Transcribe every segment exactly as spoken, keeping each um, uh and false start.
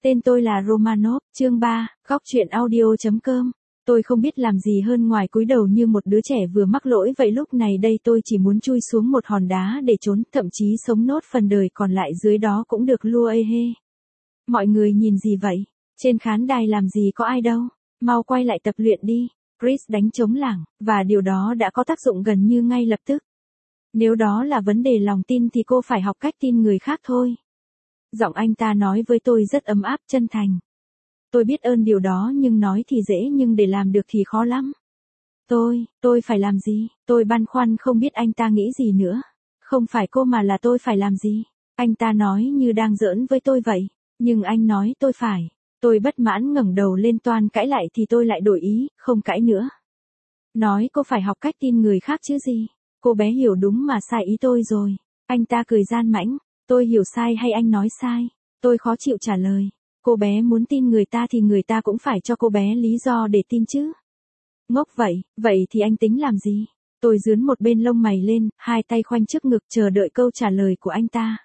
Tên tôi là Romanov, chương ba, góc truyện audio.com. Tôi không biết làm gì hơn ngoài cúi đầu như một đứa trẻ vừa mắc lỗi vậy. Lúc này đây tôi chỉ muốn chui xuống một hòn đá để trốn, thậm chí sống nốt phần đời còn lại dưới đó cũng được lua ê hê. Mọi người nhìn gì vậy? Trên khán đài làm gì có ai đâu. Mau quay lại tập luyện đi. Chris đánh trống lảng, và điều đó đã có tác dụng gần như ngay lập tức. Nếu đó là vấn đề lòng tin thì cô phải học cách tin người khác thôi. Giọng anh ta nói với tôi rất ấm áp, chân thành. Tôi biết ơn điều đó nhưng nói thì dễ nhưng để làm được thì khó lắm. Tôi, tôi phải làm gì? Tôi băn khoăn không biết anh ta nghĩ gì nữa. Không phải cô mà là tôi phải làm gì? Anh ta nói như đang giỡn với tôi vậy. Nhưng anh nói tôi phải. Tôi bất mãn ngẩng đầu lên toan cãi lại thì tôi lại đổi ý, không cãi nữa. Nói cô phải học cách tin người khác chứ gì? Cô bé hiểu đúng mà sai ý tôi rồi. Anh ta cười gian mãnh. Tôi hiểu sai hay anh nói sai? Tôi khó chịu trả lời. Cô bé muốn tin người ta thì người ta cũng phải cho cô bé lý do để tin chứ. Ngốc vậy, vậy thì anh tính làm gì? Tôi dướn một bên lông mày lên, hai tay khoanh trước ngực chờ đợi câu trả lời của anh ta.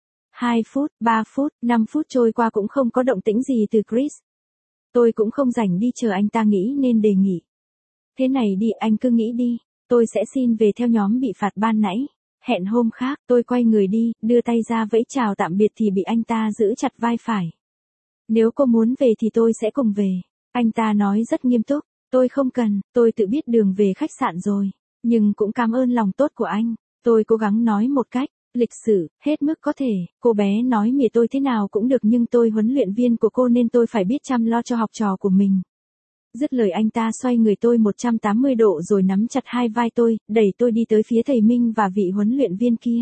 Hai phút, ba phút, năm phút trôi qua cũng không có động tĩnh gì từ Chris. Tôi cũng không rảnh đi chờ anh ta nghĩ nên đề nghị. Thế này đi, anh cứ nghĩ đi, tôi sẽ xin về theo nhóm bị phạt ban nãy. Hẹn hôm khác. Tôi quay người đi, đưa tay ra vẫy chào tạm biệt thì bị anh ta giữ chặt vai phải. Nếu cô muốn về thì tôi sẽ cùng về. Anh ta nói rất nghiêm túc. Tôi không cần, tôi tự biết đường về khách sạn rồi. Nhưng cũng cảm ơn lòng tốt của anh. Tôi cố gắng nói một cách lịch sự, hết mức có thể. Cô bé nói mỉa tôi thế nào cũng được nhưng tôi huấn luyện viên của cô nên tôi phải biết chăm lo cho học trò của mình. Dứt lời anh ta xoay người tôi một trăm tám mươi độ rồi nắm chặt hai vai tôi, đẩy tôi đi tới phía thầy Minh và vị huấn luyện viên kia.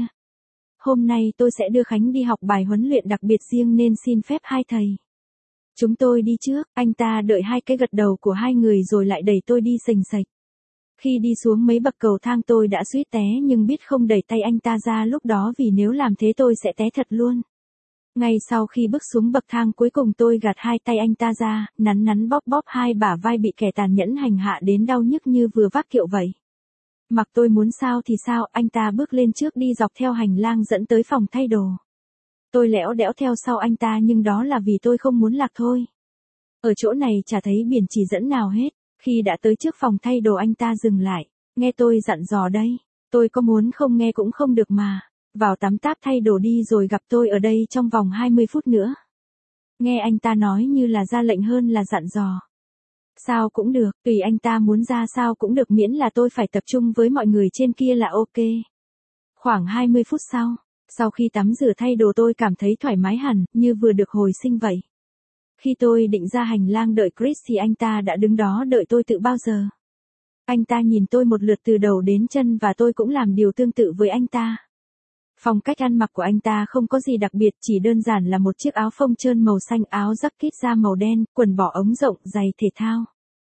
Hôm nay tôi sẽ đưa Khánh đi học bài huấn luyện đặc biệt riêng nên xin phép hai thầy. Chúng tôi đi trước, anh ta đợi hai cái gật đầu của hai người rồi lại đẩy tôi đi sềnh sạch. Khi đi xuống mấy bậc cầu thang tôi đã suýt té nhưng biết không đẩy tay anh ta ra lúc đó vì nếu làm thế tôi sẽ té thật luôn. Ngay sau khi bước xuống bậc thang cuối cùng tôi gạt hai tay anh ta ra, nắn nắn bóp bóp hai bả vai bị kẻ tàn nhẫn hành hạ đến đau nhức như vừa vác kiệu vậy. Mặc tôi muốn sao thì sao, anh ta bước lên trước đi dọc theo hành lang dẫn tới phòng thay đồ. Tôi lẽo đẽo theo sau anh ta nhưng đó là vì tôi không muốn lạc thôi. Ở chỗ này chả thấy biển chỉ dẫn nào hết. Khi đã tới trước phòng thay đồ anh ta dừng lại. Nghe tôi dặn dò đây. Tôi có muốn không nghe cũng không được mà. Vào tắm táp thay đồ đi rồi gặp tôi ở đây trong vòng hai mươi phút nữa. Nghe anh ta nói như là ra lệnh hơn là dặn dò. Sao cũng được, tùy anh ta muốn ra sao cũng được miễn là tôi phải tập trung với mọi người trên kia là ok. Khoảng hai mươi phút sau, sau khi tắm rửa thay đồ tôi cảm thấy thoải mái hẳn, như vừa được hồi sinh vậy. Khi tôi định ra hành lang đợi Chris thì anh ta đã đứng đó đợi tôi từ bao giờ. Anh ta nhìn tôi một lượt từ đầu đến chân và tôi cũng làm điều tương tự với anh ta. Phong cách ăn mặc của anh ta không có gì đặc biệt, chỉ đơn giản là một chiếc áo phông trơn màu xanh, áo jacket da màu đen, quần bò ống rộng, giày thể thao.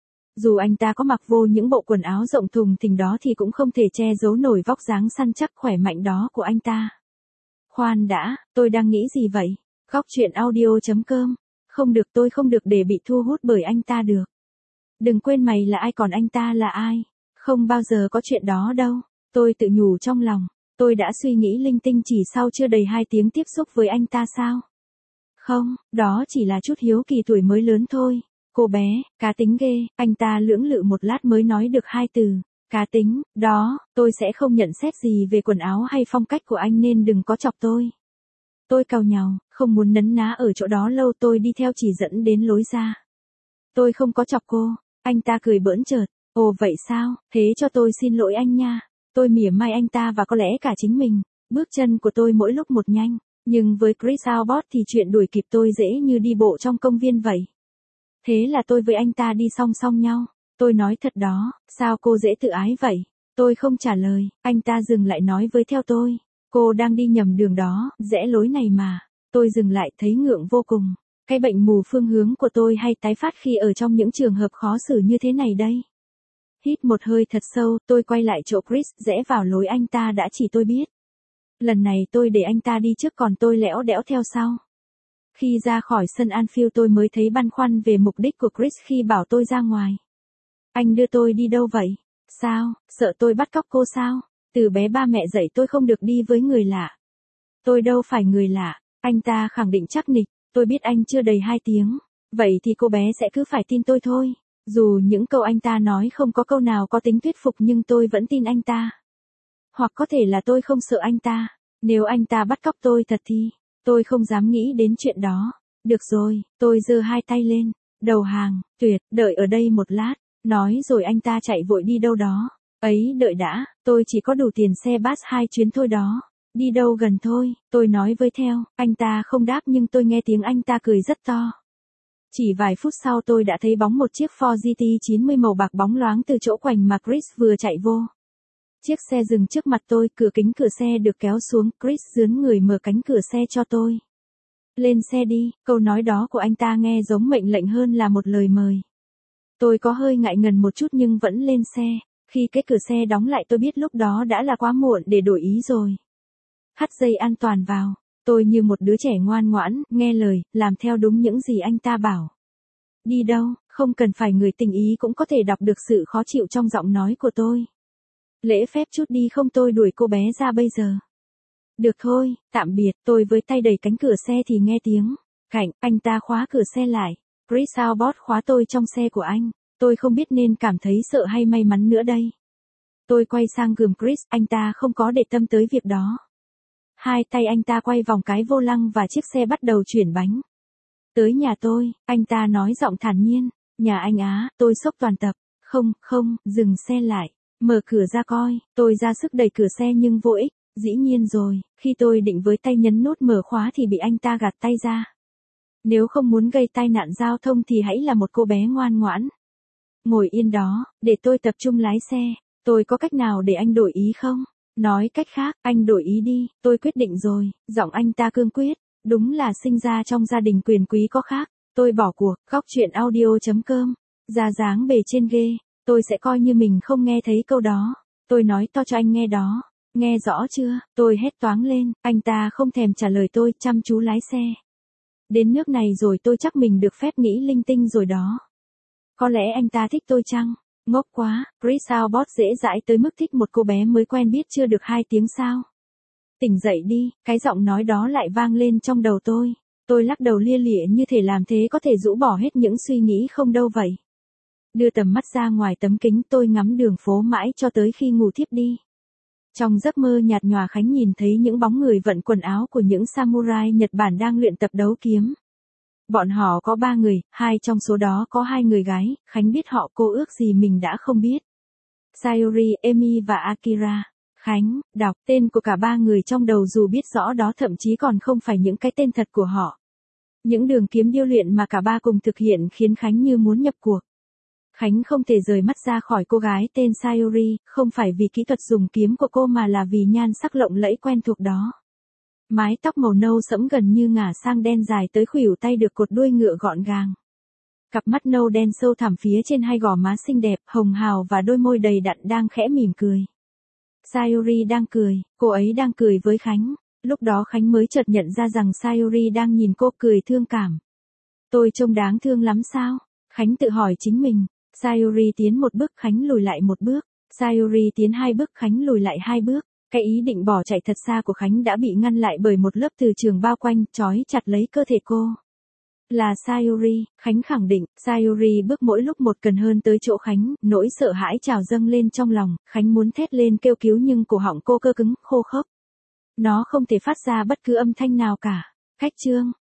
Dù anh ta có mặc vô những bộ quần áo rộng thùng thình đó thì cũng không thể che giấu nổi vóc dáng săn chắc khỏe mạnh đó của anh ta. Khoan đã, tôi đang nghĩ gì vậy? Góc truyện audio.com. Không được, tôi không được để bị thu hút bởi anh ta được. Đừng quên mày là ai còn anh ta là ai. Không bao giờ có chuyện đó đâu. Tôi tự nhủ trong lòng. Tôi đã suy nghĩ linh tinh chỉ sau chưa đầy hai tiếng tiếp xúc với anh ta sao? Không, đó chỉ là chút hiếu kỳ tuổi mới lớn thôi. Cô bé, cá tính ghê, anh ta lưỡng lự một lát mới nói được hai từ. Cá tính, đó, tôi sẽ không nhận xét gì về quần áo hay phong cách của anh nên đừng có chọc tôi. Tôi cau nhàu, không muốn nấn ná ở chỗ đó lâu, tôi đi theo chỉ dẫn đến lối ra. Tôi không có chọc cô, anh ta cười bỡn chợt. Ồ vậy sao, thế cho tôi xin lỗi anh nha. Tôi mỉa mai anh ta và có lẽ cả chính mình. Bước chân của tôi mỗi lúc một nhanh, nhưng với Chris Albert thì chuyện đuổi kịp tôi dễ như đi bộ trong công viên vậy. Thế là tôi với anh ta đi song song nhau. Tôi nói thật đó, sao cô dễ tự ái vậy? Tôi không trả lời, anh ta dừng lại nói với theo tôi. Cô đang đi nhầm đường đó, rẽ lối này mà. Tôi dừng lại thấy ngượng vô cùng. Cái bệnh mù phương hướng của tôi hay tái phát khi ở trong những trường hợp khó xử như thế này đây. Hít một hơi thật sâu, tôi quay lại chỗ Chris, rẽ vào lối anh ta đã chỉ tôi biết. Lần này tôi để anh ta đi trước còn tôi lẽo đẽo theo sau. Khi ra khỏi sân Anfield tôi mới thấy băn khoăn về mục đích của Chris khi bảo tôi ra ngoài. Anh đưa tôi đi đâu vậy? Sao, sợ tôi bắt cóc cô sao? Từ bé ba mẹ dạy tôi không được đi với người lạ. Tôi đâu phải người lạ, anh ta khẳng định chắc nịch. Tôi biết anh chưa đầy hai tiếng. Vậy thì cô bé sẽ cứ phải tin tôi thôi. Dù những câu anh ta nói không có câu nào có tính thuyết phục nhưng tôi vẫn tin anh ta. Hoặc có thể là tôi không sợ anh ta. Nếu anh ta bắt cóc tôi thật thì, tôi không dám nghĩ đến chuyện đó. Được rồi, tôi giơ hai tay lên. Đầu hàng, tuyệt, đợi ở đây một lát. Nói rồi anh ta chạy vội đi đâu đó. Ấy, đợi đã, tôi chỉ có đủ tiền xe bus hai chuyến thôi đó. Đi đâu gần thôi, tôi nói với theo. Anh ta không đáp nhưng tôi nghe tiếng anh ta cười rất to. Chỉ vài phút sau tôi đã thấy bóng một chiếc Ford giê tê chín mươi màu bạc bóng loáng từ chỗ quành mà Chris vừa chạy vô. Chiếc xe dừng trước mặt tôi, cửa kính cửa xe được kéo xuống, Chris giương người mở cánh cửa xe cho tôi. Lên xe đi, câu nói đó của anh ta nghe giống mệnh lệnh hơn là một lời mời. Tôi có hơi ngại ngần một chút nhưng vẫn lên xe. Khi cái cửa xe đóng lại tôi biết lúc đó đã là quá muộn để đổi ý rồi. Thắt dây an toàn vào. Tôi như một đứa trẻ ngoan ngoãn, nghe lời, làm theo đúng những gì anh ta bảo. Đi đâu, không cần phải người tình ý cũng có thể đọc được sự khó chịu trong giọng nói của tôi. Lễ phép chút đi không tôi đuổi cô bé ra bây giờ. Được thôi, tạm biệt, tôi với tay đẩy cánh cửa xe thì nghe tiếng. Cạnh, anh ta khóa cửa xe lại. Chris Albot khóa tôi trong xe của anh. Tôi không biết nên cảm thấy sợ hay may mắn nữa đây. Tôi quay sang gườm Chris, anh ta không có để tâm tới việc đó. Hai tay anh ta quay vòng cái vô lăng và chiếc xe bắt đầu chuyển bánh. Tới nhà tôi, anh ta nói giọng thản nhiên. Nhà anh á, tôi sốc toàn tập. Không, không, dừng xe lại. Mở cửa ra coi, tôi ra sức đẩy cửa xe nhưng vô ích. Dĩ nhiên rồi, khi tôi định với tay nhấn nút mở khóa thì bị anh ta gạt tay ra. Nếu không muốn gây tai nạn giao thông thì hãy là một cô bé ngoan ngoãn. Ngồi yên đó, để tôi tập trung lái xe. Tôi có cách nào để anh đổi ý không? Nói cách khác, anh đổi ý đi, tôi quyết định rồi. Giọng anh ta cương quyết. Đúng là sinh ra trong gia đình quyền quý có khác. Tôi bỏ cuộc, góc chuyện audio chấm com. Ra dáng bề trên ghê. Tôi sẽ coi như mình không nghe thấy câu đó. Tôi nói to cho anh nghe đó. Nghe rõ chưa? Tôi hét toáng lên. Anh ta không thèm trả lời tôi, chăm chú lái xe. Đến nước này rồi tôi chắc mình được phép nghĩ linh tinh rồi đó. Có lẽ anh ta thích tôi chăng? Ngốc quá, Chris Albot dễ dãi tới mức thích một cô bé mới quen biết chưa được hai tiếng sao. Tỉnh dậy đi, cái giọng nói đó lại vang lên trong đầu tôi. Tôi lắc đầu lia lịa như thể làm thế có thể rũ bỏ hết những suy nghĩ không đâu vậy. Đưa tầm mắt ra ngoài tấm kính tôi ngắm đường phố mãi cho tới khi ngủ thiếp đi. Trong giấc mơ nhạt nhòa Khánh nhìn thấy những bóng người vận quần áo của những samurai Nhật Bản đang luyện tập đấu kiếm. Bọn họ có ba người, hai trong số đó có hai người gái, Khánh biết họ cô ước gì mình đã không biết. Sayori, Emi và Akira. Khánh, đọc tên của cả ba người trong đầu dù biết rõ đó thậm chí còn không phải những cái tên thật của họ. Những đường kiếm điêu luyện mà cả ba cùng thực hiện khiến Khánh như muốn nhập cuộc. Khánh không thể rời mắt ra khỏi cô gái tên Sayori, không phải vì kỹ thuật dùng kiếm của cô mà là vì nhan sắc lộng lẫy quen thuộc đó. Mái tóc màu nâu sẫm gần như ngả sang đen dài tới khuỷu tay được cột đuôi ngựa gọn gàng. Cặp mắt nâu đen sâu thẳm phía trên hai gò má xinh đẹp, hồng hào và đôi môi đầy đặn đang khẽ mỉm cười. Sayori đang cười, cô ấy đang cười với Khánh. Lúc đó Khánh mới chợt nhận ra rằng Sayori đang nhìn cô cười thương cảm. Tôi trông đáng thương lắm sao? Khánh tự hỏi chính mình. Sayori tiến một bước, Khánh lùi lại một bước. Sayori tiến hai bước, Khánh lùi lại hai bước. Cái ý định bỏ chạy thật xa của Khánh đã bị ngăn lại bởi một lớp từ trường bao quanh, trói chặt lấy cơ thể cô. Là Sayori, Khánh khẳng định. Sayori bước mỗi lúc một gần hơn tới chỗ Khánh, nỗi sợ hãi trào dâng lên trong lòng. Khánh muốn thét lên kêu cứu nhưng cổ họng cô cơ cứng, khô khốc. Nó không thể phát ra bất cứ âm thanh nào cả. Cách chương